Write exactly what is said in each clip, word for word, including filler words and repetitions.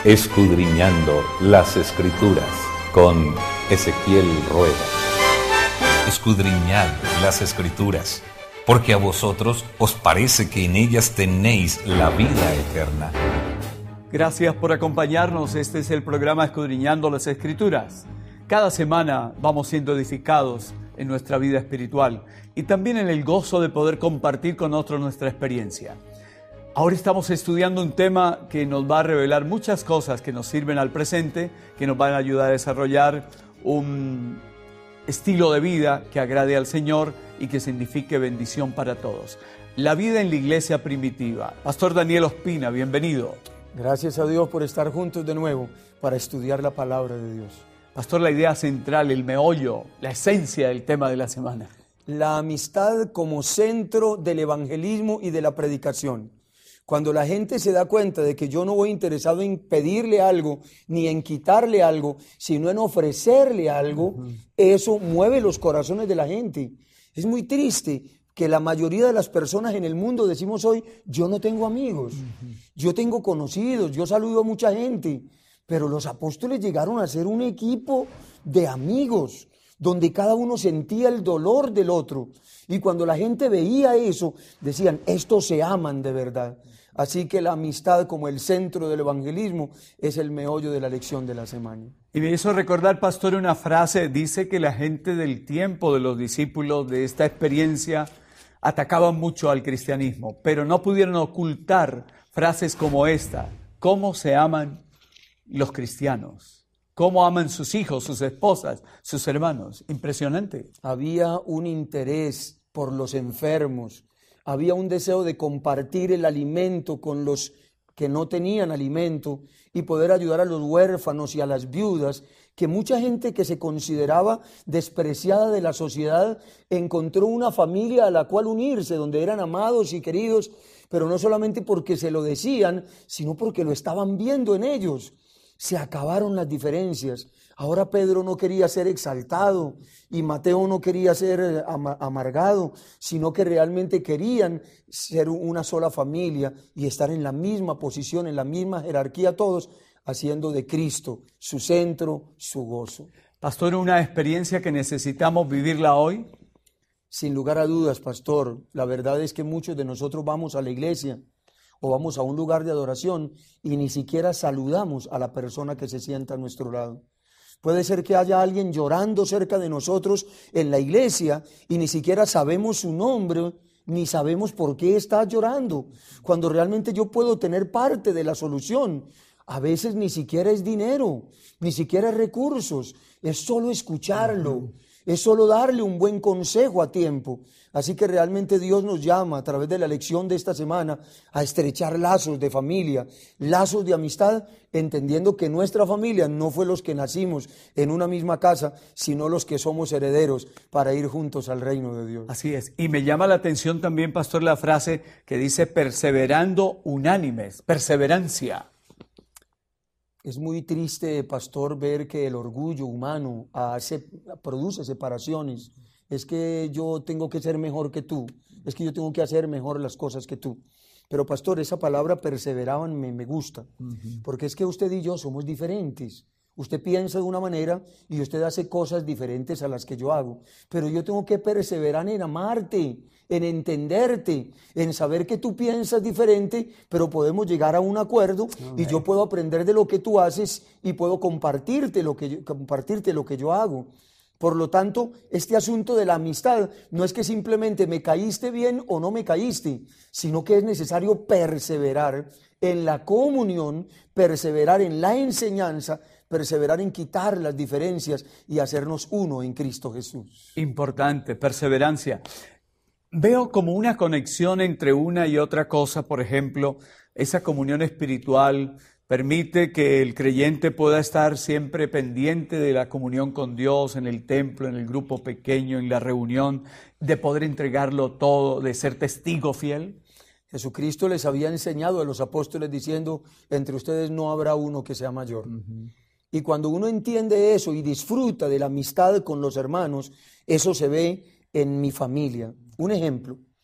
Escudriñando las Escrituras con Ezequiel Rueda. Escudriñad las Escrituras, porque a vosotros os parece que en ellas tenéis la vida eterna. Gracias por acompañarnos. Este es el programa Escudriñando las Escrituras. Cada semana vamos siendo edificados en nuestra vida espiritual y también en el gozo de poder compartir con otros nuestra experiencia. Ahora estamos estudiando un tema que nos va a revelar muchas cosas que nos sirven al presente, que nos van a ayudar a desarrollar un estilo de vida que agrade al Señor y que signifique bendición para todos. La vida en la iglesia primitiva. Pastor Daniel Ospina, bienvenido. Gracias a Dios por estar juntos de nuevo para estudiar la palabra de Dios. Pastor, la idea central, el meollo, la esencia del tema de la semana. La amistad como centro del evangelismo y de la predicación. Cuando la gente se da cuenta de que yo no voy interesado en pedirle algo, ni en quitarle algo, sino en ofrecerle algo, uh-huh. Eso mueve los corazones de la gente. Es muy triste que la mayoría de las personas en el mundo decimos hoy, yo no tengo amigos, uh-huh. Yo tengo conocidos, yo saludo a mucha gente, pero los apóstoles llegaron a ser un equipo de amigos, donde cada uno sentía el dolor del otro. Y cuando la gente veía eso, decían, estos se aman de verdad. Así que la amistad como el centro del evangelismo es el meollo de la lección de la semana. Y me hizo recordar, pastor, una frase, dice que la gente del tiempo de los discípulos de esta experiencia atacaban mucho al cristianismo, pero no pudieron ocultar frases como esta: ¿cómo se aman los cristianos? ¿Cómo aman sus hijos, sus esposas, sus hermanos? Impresionante. Había un interés por los enfermos. Había un deseo de compartir el alimento con los que no tenían alimento y poder ayudar a los huérfanos y a las viudas, que mucha gente que se consideraba despreciada de la sociedad encontró una familia a la cual unirse, donde eran amados y queridos, pero no solamente porque se lo decían, sino porque lo estaban viendo en ellos. Se acabaron las diferencias. Ahora Pedro no quería ser exaltado y Mateo no quería ser amargado, sino que realmente querían ser una sola familia y estar en la misma posición, en la misma jerarquía todos, haciendo de Cristo su centro, su gozo. Pastor, ¿una experiencia que necesitamos vivirla hoy? Sin lugar a dudas, pastor. La verdad es que muchos de nosotros vamos a la iglesia o vamos a un lugar de adoración y ni siquiera saludamos a la persona que se sienta a nuestro lado. Puede ser que haya alguien llorando cerca de nosotros en la iglesia y ni siquiera sabemos su nombre, ni sabemos por qué está llorando, cuando realmente yo puedo tener parte de la solución. A veces ni siquiera es dinero, ni siquiera es recursos, es solo escucharlo, es solo darle un buen consejo a tiempo. Así que realmente Dios nos llama a través de la lección de esta semana a estrechar lazos de familia, lazos de amistad, entendiendo que nuestra familia no fue los que nacimos en una misma casa, sino los que somos herederos para ir juntos al reino de Dios. Así es. Y me llama la atención también, pastor, la frase que dice perseverando unánimes, perseverancia. Es muy triste, pastor, ver que el orgullo humano hace, produce separaciones. Es que yo tengo que ser mejor que tú, es que yo tengo que hacer mejor las cosas que tú. Pero pastor, esa palabra perseveraban me, me gusta, uh-huh. Porque es que usted y yo somos diferentes. Usted piensa de una manera y usted hace cosas diferentes a las que yo hago. Pero yo tengo que perseverar en amarte, en entenderte, en saber que tú piensas diferente, pero podemos llegar a un acuerdo, okay. Y yo puedo aprender de lo que tú haces y puedo compartirte lo que yo, compartirte lo que yo hago. Por lo tanto, este asunto de la amistad no es que simplemente me caíste bien o no me caíste, sino que es necesario perseverar en la comunión, perseverar en la enseñanza, perseverar en quitar las diferencias y hacernos uno en Cristo Jesús. Importante, perseverancia. Veo como una conexión entre una y otra cosa, por ejemplo, esa comunión espiritual permite que el creyente pueda estar siempre pendiente de la comunión con Dios, en el templo, en el grupo pequeño, en la reunión, de poder entregarlo todo, de ser testigo fiel. Jesucristo les había enseñado a los apóstoles diciendo, entre ustedes no habrá uno que sea mayor. Uh-huh. Y cuando uno entiende eso y disfruta de la amistad con los hermanos, eso se ve en mi familia. Un ejemplo,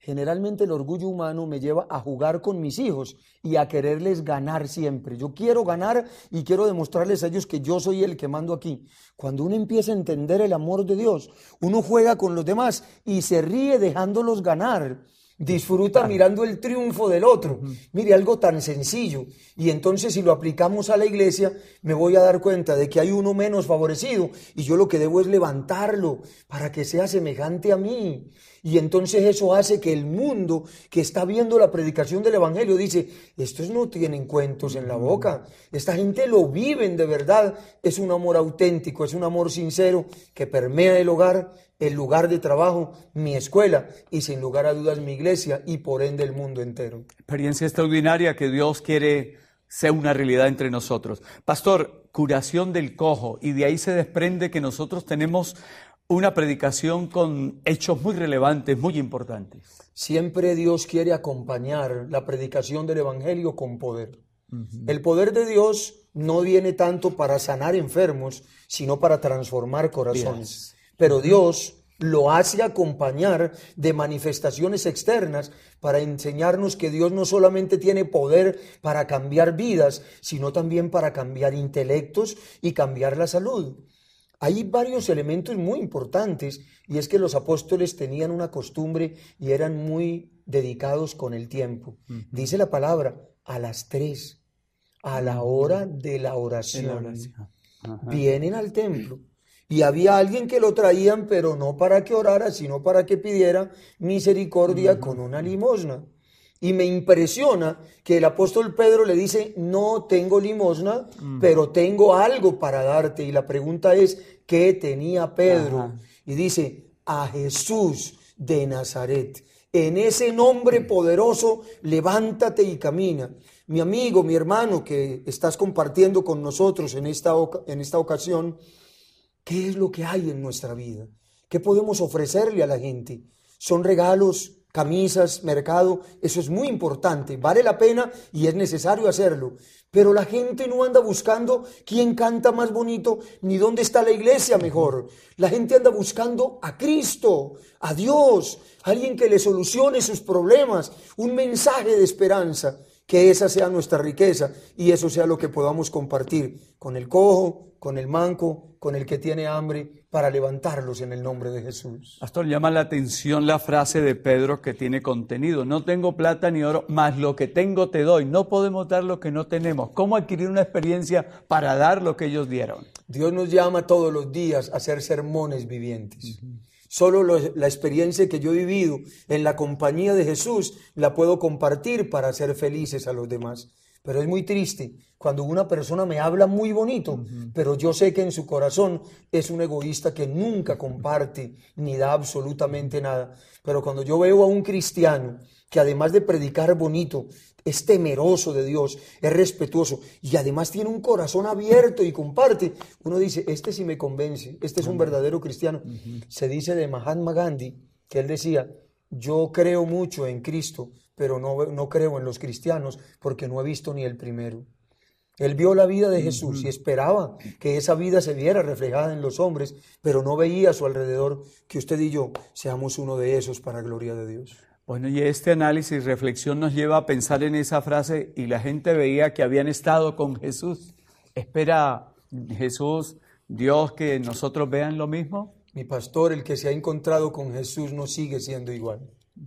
Generalmente el orgullo humano me lleva a jugar con mis hijos y a quererles ganar siempre. Yo quiero ganar y quiero demostrarles a ellos que yo soy el que mando aquí. Cuando uno empieza a entender el amor de Dios, uno juega con los demás y se ríe dejándolos ganar. Disfruta mirando el triunfo del otro. Mire, algo tan sencillo. Y entonces si lo aplicamos a la iglesia, me voy a dar cuenta de que hay uno menos favorecido y yo lo que debo es levantarlo para que sea semejante a mí. Y entonces eso hace que el mundo que está viendo la predicación del evangelio dice, estos no tienen cuentos en la boca, esta gente lo viven de verdad, es un amor auténtico, es un amor sincero que permea el hogar, el lugar de trabajo, mi escuela y sin lugar a dudas mi iglesia y por ende el mundo entero. Experiencia extraordinaria que Dios quiere sea una realidad entre nosotros. Pastor, curación del cojo, y de ahí se desprende que nosotros tenemos una predicación con hechos muy relevantes, muy importantes. Siempre Dios quiere acompañar la predicación del evangelio con poder. Uh-huh. El poder de Dios no viene tanto para sanar enfermos, sino para transformar corazones. Yes. Pero Dios lo hace acompañar de manifestaciones externas para enseñarnos que Dios no solamente tiene poder para cambiar vidas, sino también para cambiar intelectos y cambiar la salud. Hay varios elementos muy importantes y es que los apóstoles tenían una costumbre y eran muy dedicados con el tiempo. Uh-huh. Dice la palabra, a las tres, a la hora de la oración, de la oración. Uh-huh. Vienen al templo. Y había alguien que lo traían, pero no para que orara, sino para que pidiera misericordia uh-huh. con una limosna. Y me impresiona que el apóstol Pedro le dice, no tengo limosna, uh-huh. pero tengo algo para darte. Y la pregunta es, ¿qué tenía Pedro? Uh-huh. Y dice, a Jesús de Nazaret. En ese nombre poderoso, levántate y camina. Mi amigo, mi hermano, que estás compartiendo con nosotros en esta, en esta ocasión, ¿qué es lo que hay en nuestra vida? ¿Qué podemos ofrecerle a la gente? ¿Son regalos, camisas, mercado? Eso es muy importante, vale la pena y es necesario hacerlo. Pero la gente no anda buscando quién canta más bonito, ni dónde está la iglesia mejor. La gente anda buscando a Cristo, a Dios, alguien que le solucione sus problemas, un mensaje de esperanza. Que esa sea nuestra riqueza y eso sea lo que podamos compartir con el cojo, con el manco, con el que tiene hambre, para levantarlos en el nombre de Jesús. Pastor, llama la atención la frase de Pedro que tiene contenido. No tengo plata ni oro, mas lo que tengo te doy. No podemos dar lo que no tenemos. ¿Cómo adquirir una experiencia para dar lo que ellos dieron? Dios nos llama todos los días a ser sermones vivientes. Uh-huh. Solo lo, la experiencia que yo he vivido en la compañía de Jesús la puedo compartir para hacer felices a los demás. Pero es muy triste cuando una persona me habla muy bonito, uh-huh. pero yo sé que en su corazón es un egoísta que nunca comparte ni da absolutamente nada. Pero cuando yo veo a un cristiano que además de predicar bonito, es temeroso de Dios, es respetuoso y además tiene un corazón abierto y comparte, uno dice, este sí me convence, este es un verdadero cristiano. Uh-huh. Se dice de Mahatma Gandhi que él decía, yo creo mucho en Cristo, pero no, no creo en los cristianos porque no he visto ni el primero. Él vio la vida de Jesús y esperaba que esa vida se viera reflejada en los hombres, pero no veía a su alrededor que usted y yo seamos uno de esos para gloria de Dios. Bueno, y este análisis y reflexión nos lleva a pensar en esa frase y la gente veía que habían estado con Jesús. ¿Espera Jesús, Dios, que nosotros vean lo mismo? Mi pastor, el que se ha encontrado con Jesús no sigue siendo igual.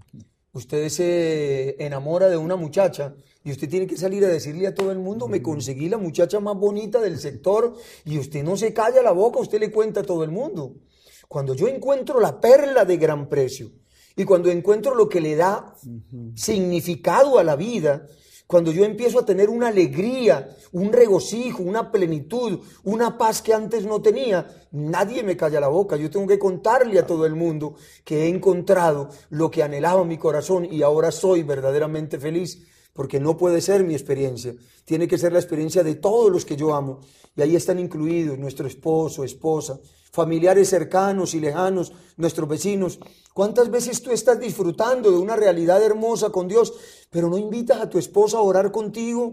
Usted se enamora de una muchacha y usted tiene que salir a decirle a todo el mundo, me conseguí la muchacha más bonita del sector y usted no se calla la boca, usted le cuenta a todo el mundo. Cuando yo encuentro la perla de gran precio, y cuando encuentro lo que le da uh-huh. significado a la vida, cuando yo empiezo a tener una alegría, un regocijo, una plenitud, una paz que antes no tenía, nadie me calla la boca. Yo tengo que contarle a todo el mundo que he encontrado lo que anhelaba mi corazón y ahora soy verdaderamente feliz, porque no puede ser mi experiencia. Tiene que ser la experiencia de todos los que yo amo. Y ahí están incluidos nuestro esposo, esposa, familiares cercanos y lejanos, nuestros vecinos. ¿Cuántas veces tú estás disfrutando de una realidad hermosa con Dios, pero no invitas a tu esposa a orar contigo?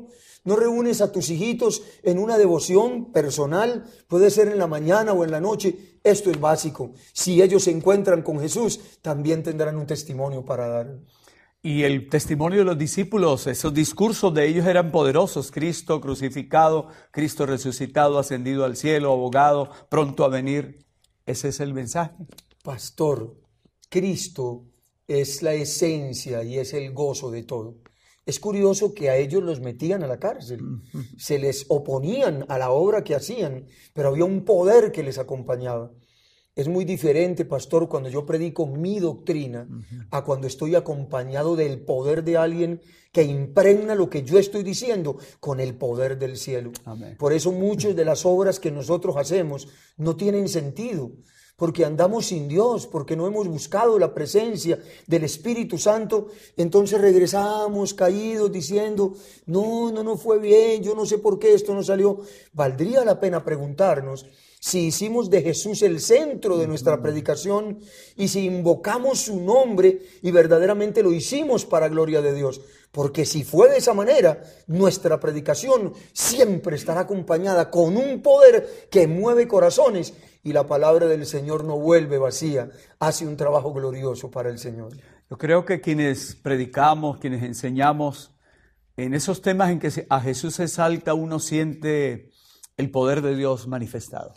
¿No reúnes a tus hijitos en una devoción personal? Puede ser en la mañana o en la noche. Esto es básico. Si ellos se encuentran con Jesús, también tendrán un testimonio para dar. Y el testimonio de los discípulos, esos discursos de ellos eran poderosos. Cristo crucificado, Cristo resucitado, ascendido al cielo, abogado, pronto a venir. Ese es el mensaje. Pastor, Cristo es la esencia y es el gozo de todo. Es curioso que a ellos los metían a la cárcel, se les oponían a la obra que hacían, pero había un poder que les acompañaba. Es muy diferente, pastor, cuando yo predico mi doctrina a cuando estoy acompañado del poder de alguien que impregna lo que yo estoy diciendo con el poder del cielo. Amén. Por eso muchas de las obras que nosotros hacemos no tienen sentido, porque andamos sin Dios, porque no hemos buscado la presencia del Espíritu Santo. Entonces regresamos caídos diciendo, no, no, no fue bien, yo no sé por qué esto no salió. Valdría la pena preguntarnos si hicimos de Jesús el centro de nuestra predicación y si invocamos su nombre y verdaderamente lo hicimos para gloria de Dios. Porque si fue de esa manera, nuestra predicación siempre estará acompañada con un poder que mueve corazones y la palabra del Señor no vuelve vacía, hace un trabajo glorioso para el Señor. Yo creo que quienes predicamos, quienes enseñamos, en esos temas en que a Jesús se exalta, uno siente el poder de Dios manifestado.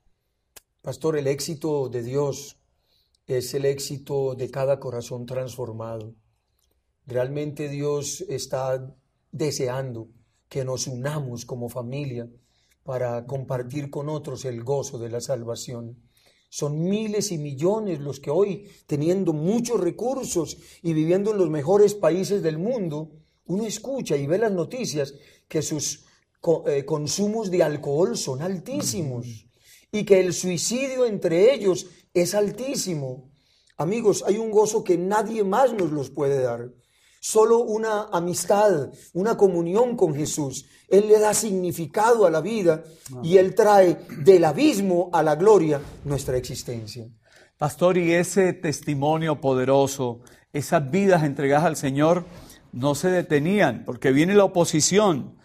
Pastor, el éxito de Dios es el éxito de cada corazón transformado. Realmente Dios está deseando que nos unamos como familia para compartir con otros el gozo de la salvación. Son miles y millones los que hoy, teniendo muchos recursos y viviendo en los mejores países del mundo, uno escucha y ve las noticias que sus eh, consumos de alcohol son altísimos y que el suicidio entre ellos es altísimo. Amigos, hay un gozo que nadie más nos los puede dar. Solo una amistad, una comunión con Jesús. Él le da significado a la vida y Él trae del abismo a la gloria nuestra existencia. Pastor, y ese testimonio poderoso, esas vidas entregadas al Señor, no se detenían, porque viene la oposición,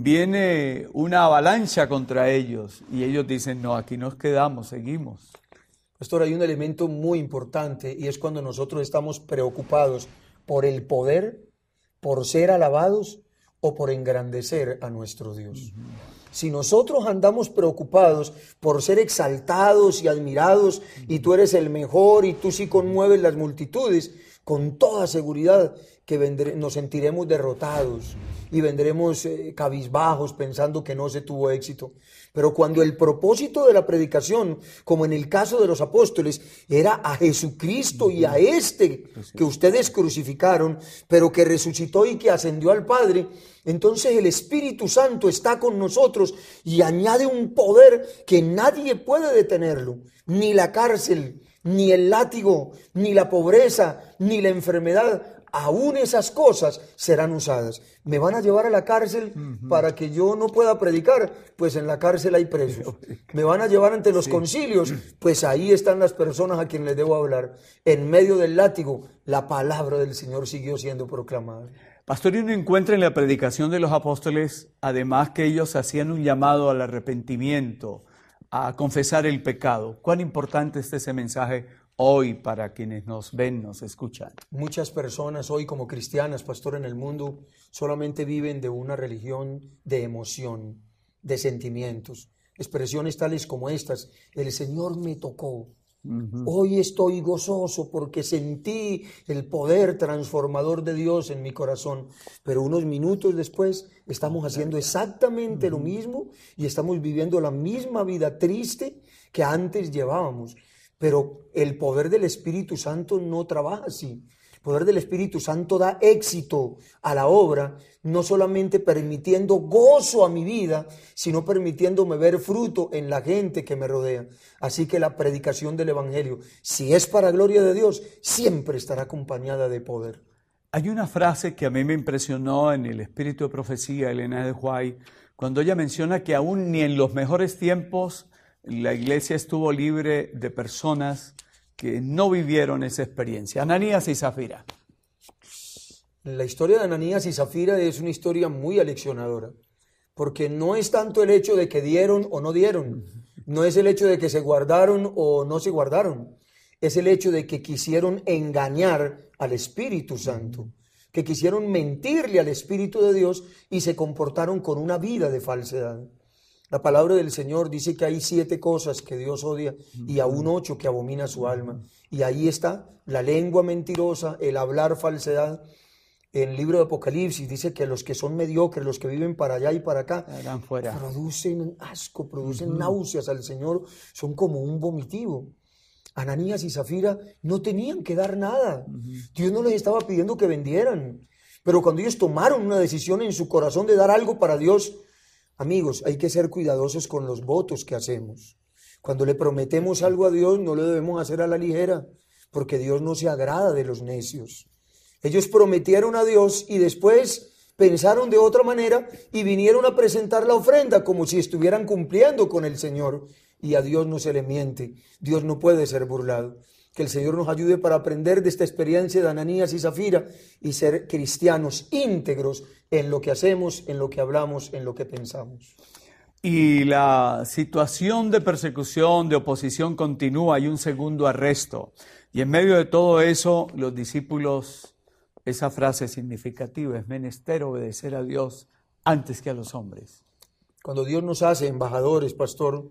viene una avalancha contra ellos, y ellos dicen, no, aquí nos quedamos, seguimos. Pastor, hay un elemento muy importante, y es cuando nosotros estamos preocupados por el poder, por ser alabados o por engrandecer a nuestro Dios. Uh-huh. Si nosotros andamos preocupados por ser exaltados y admirados, uh-huh. y tú eres el mejor y tú sí conmueves las multitudes, con toda seguridad que vendré, nos sentiremos derrotados y vendremos eh, cabizbajos pensando que no se tuvo éxito. Pero cuando el propósito de la predicación, como en el caso de los apóstoles, era a Jesucristo y a este que ustedes crucificaron, pero que resucitó y que ascendió al Padre, entonces el Espíritu Santo está con nosotros y añade un poder que nadie puede detenerlo, ni la cárcel, ni el látigo, ni la pobreza, ni la enfermedad. Aún esas cosas serán usadas. ¿Me van a llevar a la cárcel uh-huh. para que yo no pueda predicar? Pues en la cárcel hay presos. ¿Me van a llevar ante los sí. concilios? Pues ahí están las personas a quienes les debo hablar. En medio del látigo, la palabra del Señor siguió siendo proclamada. Pastor, y uno encuentra en la predicación de los apóstoles, además que ellos hacían un llamado al arrepentimiento, a confesar el pecado. ¿Cuán importante es ese mensaje hoy para quienes nos ven, nos escuchan? Muchas personas hoy como cristianas, pastor, en el mundo solamente viven de una religión de emoción, de sentimientos, expresiones tales como estas: el Señor me tocó, uh-huh. hoy estoy gozoso porque sentí el poder transformador de Dios en mi corazón, pero unos minutos después estamos haciendo exactamente uh-huh. lo mismo y estamos viviendo la misma vida triste que antes llevábamos. Pero el poder del Espíritu Santo no trabaja así. El poder del Espíritu Santo da éxito a la obra, no solamente permitiendo gozo a mi vida, sino permitiéndome ver fruto en la gente que me rodea. Así que la predicación del Evangelio, si es para gloria de Dios, siempre estará acompañada de poder. Hay una frase que a mí me impresionó en el Espíritu de Profecía, Elena de White, cuando ella menciona que aún ni en los mejores tiempos la iglesia estuvo libre de personas que no vivieron esa experiencia. Ananías y Zafira. La historia de Ananías y Zafira es una historia muy aleccionadora. porque no es tanto el hecho de que dieron o no dieron, no es el hecho de que se guardaron o no se guardaron, es el hecho de que quisieron engañar al Espíritu Santo, que quisieron mentirle al Espíritu de Dios y se comportaron con una vida de falsedad. La palabra del Señor dice que hay siete cosas que Dios odia y aún ocho que abomina su alma. Y ahí está la lengua mentirosa, el hablar falsedad. En el libro de Apocalipsis dice que los que son mediocres, los que viven para allá y para acá, fuera. producen asco, producen uh-huh. náuseas al Señor, son como un vomitivo. Ananías y Zafira no tenían que dar nada. Uh-huh. Dios no les estaba pidiendo que vendieran. Pero cuando ellos tomaron una decisión en su corazón de dar algo para Dios, amigos, hay que ser cuidadosos con los votos que hacemos. Cuando le prometemos algo a Dios, no lo debemos hacer a la ligera, porque Dios no se agrada de los necios. Ellos prometieron a Dios y después pensaron de otra manera y vinieron a presentar la ofrenda como si estuvieran cumpliendo con el Señor. Y a Dios no se le miente, Dios no puede ser burlado. Que el Señor nos ayude para aprender de esta experiencia de Ananías y Zafira y ser cristianos íntegros en lo que hacemos, en lo que hablamos, en lo que pensamos. Y la situación de persecución, de oposición continúa, hay un segundo arresto. Y en medio de todo eso, los discípulos, esa frase significativa, es menester obedecer a Dios antes que a los hombres. Cuando Dios nos hace embajadores, pastor,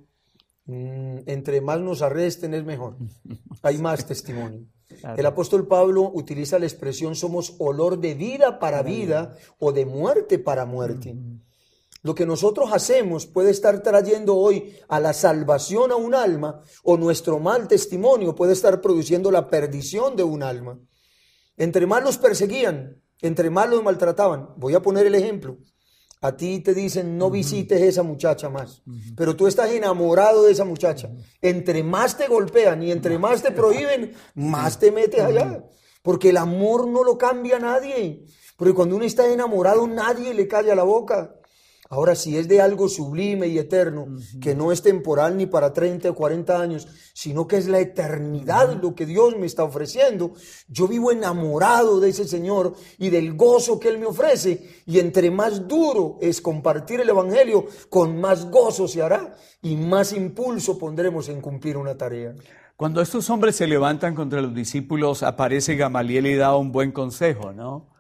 entre más nos arresten es mejor, hay más testimonio. Claro. El apóstol Pablo utiliza la expresión somos olor de vida para vida o de muerte para muerte. Uh-huh. Lo que nosotros hacemos puede estar trayendo hoy a la salvación a un alma, o nuestro mal testimonio puede estar produciendo la perdición de un alma. Entre más los perseguían, entre más los maltrataban. Voy a poner el ejemplo. A ti te dicen, no visites a esa muchacha más, uh-huh. pero tú estás enamorado de esa muchacha. Uh-huh. Entre más te golpean y entre más te prohíben, más te metes allá. Porque el amor no lo cambia a nadie. Porque cuando uno está enamorado, nadie le calla la boca. Ahora, si es de algo sublime y eterno, uh-huh. que no es temporal ni para treinta o cuarenta años, sino que es la eternidad uh-huh. lo que Dios me está ofreciendo, yo vivo enamorado de ese Señor y del gozo que Él me ofrece, y entre más duro es compartir el Evangelio, con más gozo se hará y más impulso pondremos en cumplir una tarea. Cuando estos hombres se levantan contra los discípulos, aparece Gamaliel y da un buen consejo, ¿no?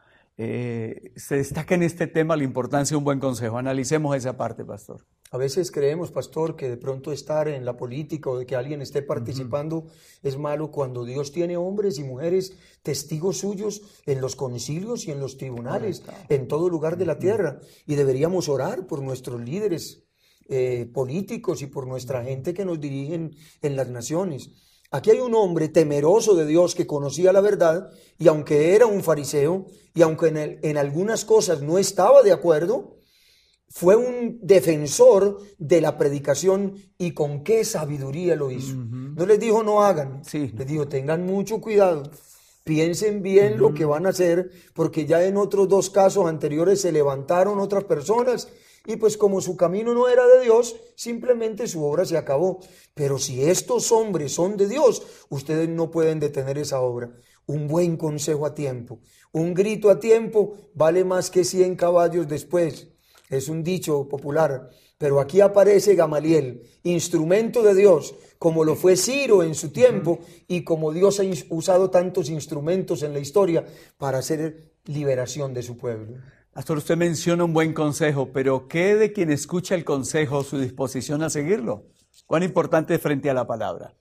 Eh, se destaca en este tema la importancia de un buen consejo. Analicemos esa parte, pastor. A veces creemos, pastor, que de pronto estar en la política o de que alguien esté participando uh-huh. es malo, cuando Dios tiene hombres y mujeres testigos suyos en los concilios y en los tribunales, en todo lugar de la tierra. Y deberíamos orar por nuestros líderes eh, políticos y por nuestra gente que nos dirigen en las naciones. Aquí hay un hombre temeroso de Dios que conocía la verdad, y aunque era un fariseo y aunque en, el, en algunas cosas no estaba de acuerdo, fue un defensor de la predicación, y con qué sabiduría lo hizo. Uh-huh. No les dijo no hagan, sí. les dijo tengan mucho cuidado, piensen bien uh-huh. lo que van a hacer, porque ya en otros dos casos anteriores se levantaron otras personas y pues como su camino no era de Dios, simplemente su obra se acabó. Pero si estos hombres son de Dios, ustedes no pueden detener esa obra. Un buen consejo a tiempo, un grito a tiempo vale más que cien caballos después. Es un dicho popular, pero aquí aparece Gamaliel, instrumento de Dios, como lo fue Ciro en su tiempo y como Dios ha usado tantos instrumentos en la historia para hacer liberación de su pueblo. Pastor, usted menciona un buen consejo, pero ¿qué de quien escucha el consejo, su disposición a seguirlo? ¿Cuán importante es frente a la palabra?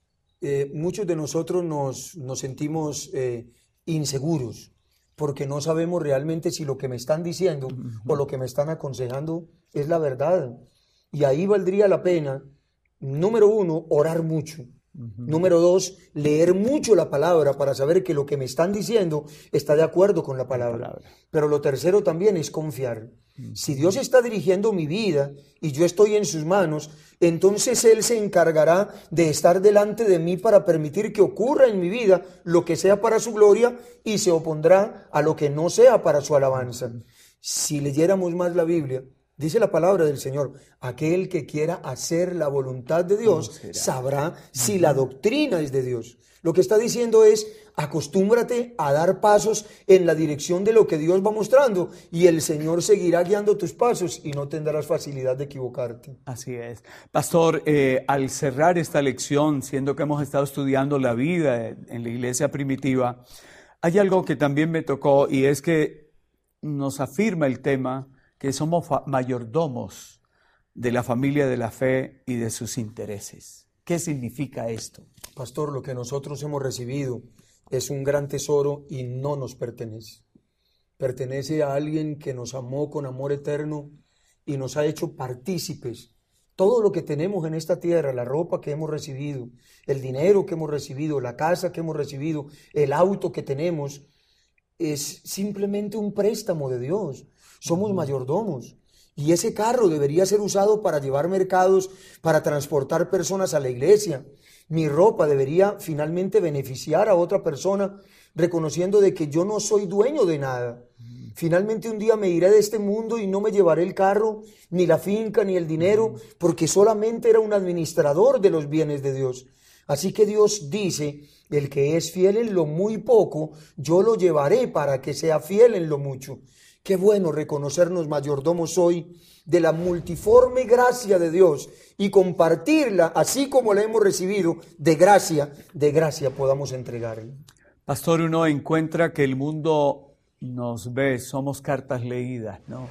Eh, muchos de nosotros nos, nos sentimos eh, inseguros porque no sabemos realmente si lo que me están diciendo uh-huh. o lo que me están aconsejando es la verdad. Y ahí valdría la pena, número uno, orar mucho. Uh-huh. Número dos, leer mucho la palabra para saber que lo que me están diciendo está de acuerdo con la palabra. La palabra. Pero lo tercero también es confiar. Uh-huh. Si Dios está dirigiendo mi vida y yo estoy en sus manos, entonces Él se encargará de estar delante de mí para permitir que ocurra en mi vida lo que sea para su gloria y se opondrá a lo que no sea para su alabanza. Uh-huh. Si leyéramos más la Biblia, Dice la palabra del Señor, aquel que quiera hacer la voluntad de Dios sabrá si la doctrina es de Dios. Lo que está diciendo es, acostúmbrate a dar pasos en la dirección de lo que Dios va mostrando y el Señor seguirá guiando tus pasos y no tendrás facilidad de equivocarte. Así es. Pastor, eh, al cerrar esta lección, siendo que hemos estado estudiando la vida en la iglesia primitiva, hay algo que también me tocó y es que nos afirma el tema que somos mayordomos de la familia de la fe y de sus intereses. ¿Qué significa esto? Pastor, lo que nosotros hemos recibido es un gran tesoro y no nos pertenece. Pertenece a alguien que nos amó con amor eterno y nos ha hecho partícipes. Todo lo que tenemos en esta tierra, la ropa que hemos recibido, el dinero que hemos recibido, la casa que hemos recibido, el auto que tenemos, es simplemente un préstamo de Dios. Somos mayordomos. Y ese carro debería ser usado para llevar mercados, para transportar personas a la iglesia. Mi ropa debería finalmente beneficiar a otra persona, reconociendo de que yo no soy dueño de nada. Finalmente un día me iré de este mundo y no me llevaré el carro, ni la finca, ni el dinero, porque solamente era un administrador de los bienes de Dios. Así que Dios dice, el que es fiel en lo muy poco, yo lo llevaré para que sea fiel en lo mucho. Qué bueno reconocernos mayordomos hoy de la multiforme gracia de Dios y compartirla, así como la hemos recibido, de gracia, de gracia podamos entregarla. Pastor, uno encuentra que el mundo nos ve, somos cartas leídas, ¿no?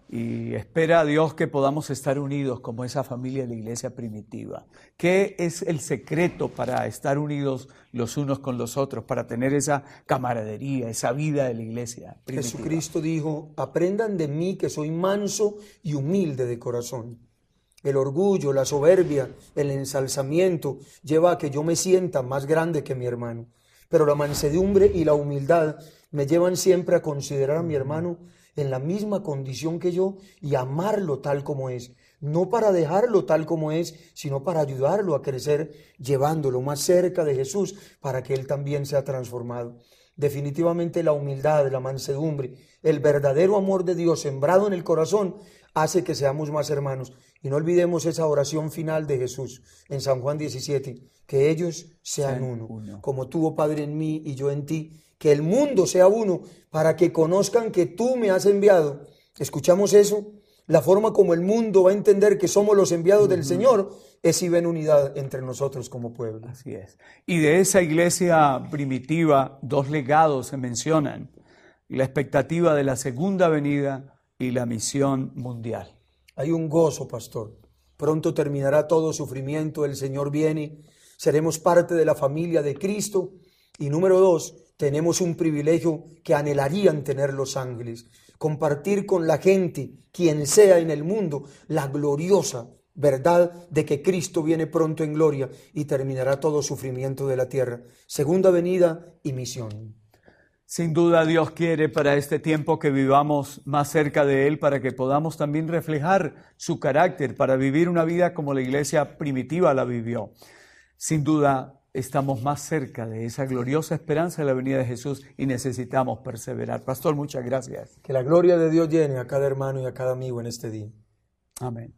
Y espera a Dios que podamos estar unidos como esa familia de la iglesia primitiva. ¿Qué es el secreto para estar unidos los unos con los otros, para tener esa camaradería, esa vida de la iglesia primitiva? Jesucristo dijo, aprendan de mí que soy manso y humilde de corazón. El orgullo, la soberbia, el ensalzamiento lleva a que yo me sienta más grande que mi hermano. Pero la mansedumbre y la humildad me llevan siempre a considerar a mi hermano en la misma condición que yo y amarlo tal como es, no para dejarlo tal como es, sino para ayudarlo a crecer, llevándolo más cerca de Jesús para que él también sea transformado. Definitivamente la humildad, la mansedumbre, el verdadero amor de Dios sembrado en el corazón hace que seamos más hermanos. Y no olvidemos esa oración final de Jesús en San Juan diecisiete, que ellos sean, sean uno, uno, como tú, oh Padre, en mí y yo en ti, que el mundo sea uno, para que conozcan que tú me has enviado. ¿Escuchamos eso? La forma como el mundo va a entender que somos los enviados uh-huh. del Señor es si ven unidad entre nosotros como pueblo. Así es. Y de esa iglesia primitiva, dos legados se mencionan: la expectativa de la segunda venida y la misión mundial. Hay un gozo, pastor. Pronto terminará todo sufrimiento, el Señor viene, seremos parte de la familia de Cristo. Y número dos, tenemos un privilegio que anhelarían tener los ángeles, compartir con la gente, quien sea en el mundo, la gloriosa verdad de que Cristo viene pronto en gloria y terminará todo sufrimiento de la tierra. Segunda venida y misión. Sin duda Dios quiere para este tiempo que vivamos más cerca de Él, para que podamos también reflejar su carácter, para vivir una vida como la iglesia primitiva la vivió. Sin duda estamos más cerca de esa gloriosa esperanza de la venida de Jesús y necesitamos perseverar. Pastor, muchas gracias. Que la gloria de Dios llene a cada hermano y a cada amigo en este día. Amén.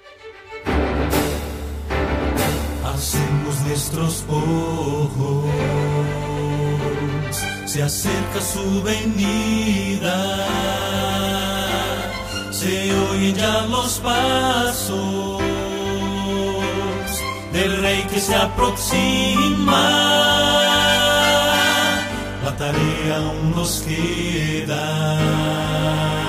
Hacemos nuestros ojos, se acerca su venida, se oyen ya los pasos del Rey que se aproxima. La tarea aún nos queda.